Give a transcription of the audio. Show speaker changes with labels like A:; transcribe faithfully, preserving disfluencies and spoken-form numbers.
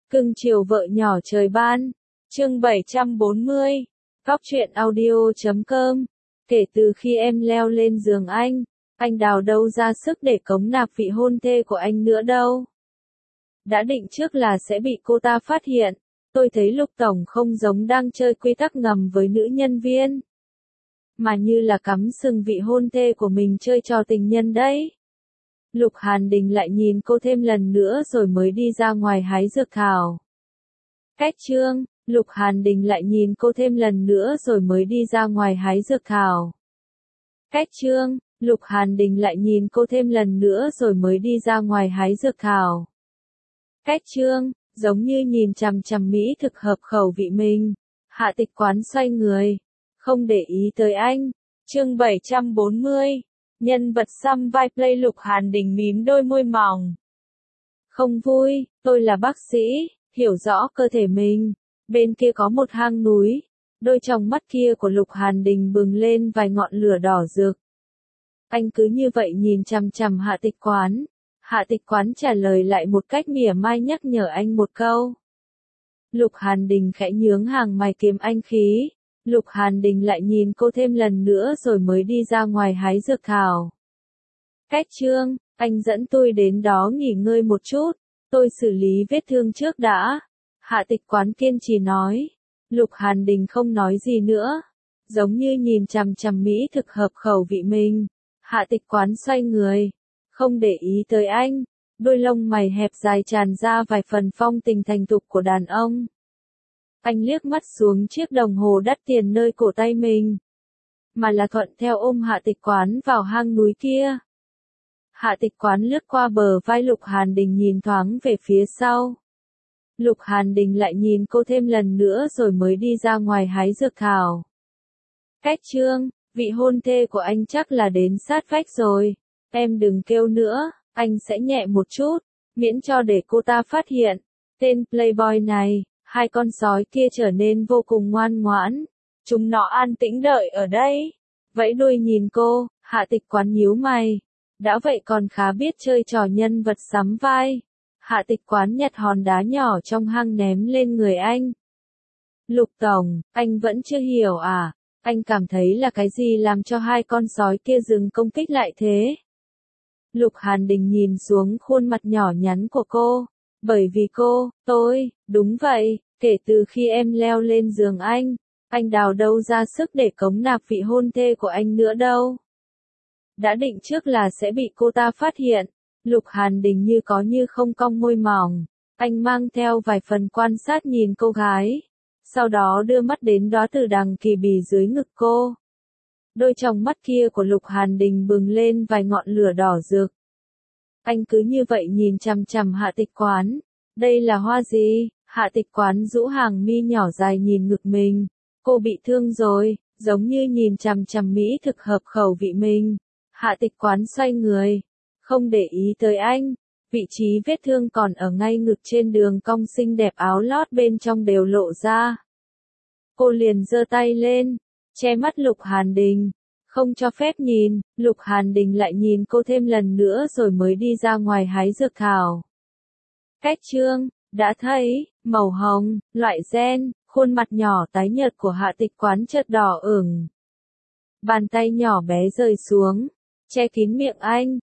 A: Cưng chiều vợ nhỏ trời ban. Chương bảy trăm bốn mươi. Góc truyện audio chấm com. Kể từ khi em leo lên giường anh, anh đào đâu ra sức để cống nạp vị hôn thê của anh nữa đâu. Đã định trước là sẽ bị cô ta phát hiện. Tôi thấy Lục Tổng không giống đang chơi quy tắc ngầm với nữ nhân viên, mà như là cắm sừng vị hôn thê của mình chơi trò tình nhân đấy. Lục Hàn Đình lại nhìn cô thêm lần nữa rồi mới đi ra ngoài hái dược thảo. Cách chương, Lục Hàn Đình lại nhìn cô thêm lần nữa rồi mới đi ra ngoài hái dược thảo. Cách chương, Lục Hàn Đình lại nhìn cô thêm lần nữa rồi mới đi ra ngoài hái dược thảo. Cách chương, giống như nhìn chằm chằm mỹ thực hợp khẩu vị mình. Hạ Tịch Quán xoay người, không để ý tới anh. Chương bảy trăm bốn mươi. Nhân vật xăm vai play. Lục Hàn Đình mím đôi môi mỏng. Không vui, tôi là bác sĩ, hiểu rõ cơ thể mình. Bên kia có một hang núi. Đôi tròng mắt kia của Lục Hàn Đình bừng lên vài ngọn lửa đỏ rực. Anh cứ như vậy nhìn chằm chằm Hạ Tịch Quán. Hạ Tịch Quán trả lời lại một cách mỉa mai nhắc nhở anh một câu. Lục Hàn Đình khẽ nhướng hàng mày kiềm anh khí. Lục Hàn Đình lại nhìn cô thêm lần nữa rồi mới đi ra ngoài hái dược thảo. Cách chương, anh dẫn tôi đến đó nghỉ ngơi một chút, tôi xử lý vết thương trước đã. Hạ Tịch Quán kiên trì nói. Lục Hàn Đình không nói gì nữa, giống như nhìn chằm chằm mỹ thực hợp khẩu vị mình. Hạ Tịch Quán xoay người, không để ý tới anh, đôi lông mày hẹp dài tràn ra vài phần phong tình thành thục của đàn ông. Anh liếc mắt xuống chiếc đồng hồ đắt tiền nơi cổ tay mình, mà là thuận theo ôm Hạ Tịch Quán vào hang núi kia. Hạ Tịch Quán lướt qua bờ vai Lục Hàn Đình nhìn thoáng về phía sau. Lục Hàn Đình lại nhìn cô thêm lần nữa rồi mới đi ra ngoài hái dược thảo. Cách chương, vị hôn thê của anh chắc là đến sát vách rồi. Em đừng kêu nữa, anh sẽ nhẹ một chút, miễn cho để cô ta phát hiện. Tên playboy này. Hai con sói kia trở nên vô cùng ngoan ngoãn. Chúng nó an tĩnh đợi ở đây. Vẫy đuôi nhìn cô. Hạ Tịch Quán nhíu mày. Đã vậy còn khá biết chơi trò nhân vật sắm vai. Hạ Tịch Quán nhặt hòn đá nhỏ trong hang ném lên người anh. Lục Tổng, anh vẫn chưa hiểu à? Anh cảm thấy là cái gì làm cho hai con sói kia dừng công kích lại thế? Lục Hàn Đình nhìn xuống khuôn mặt nhỏ nhắn của cô. Bởi vì cô, tôi, đúng vậy, kể từ khi em leo lên giường anh, anh đào đâu ra sức để cống nạp vị hôn thê của anh nữa đâu. Đã định trước là sẽ bị cô ta phát hiện. Lục Hàn Đình như có như không cong môi mỏng, anh mang theo vài phần quan sát nhìn cô gái, sau đó đưa mắt đến đóa tử đằng kỳ bì dưới ngực cô. Đôi tròng mắt kia của Lục Hàn Đình bừng lên vài ngọn lửa đỏ rực. Anh cứ như vậy nhìn chằm chằm Hạ Tịch Quán. Đây là hoa gì? Hạ Tịch Quán rũ hàng mi nhỏ dài nhìn ngực mình. Cô bị thương rồi, giống như nhìn chằm chằm mỹ thực hợp khẩu vị mình. Hạ Tịch Quán xoay người, không để ý tới anh. Vị trí vết thương còn ở ngay ngực trên đường cong xinh đẹp, áo lót bên trong đều lộ ra. Cô liền giơ tay lên, che mắt Lục Hàn Đình. Không cho phép nhìn. Lục Hàn Đình lại nhìn cô thêm lần nữa rồi mới đi ra ngoài hái dược thảo. Cách chương, đã thấy, màu hồng, loại gen, khuôn mặt nhỏ tái nhợt của Hạ Tịch Quán chợt đỏ ửng. Bàn tay nhỏ bé rơi xuống, che kín miệng anh,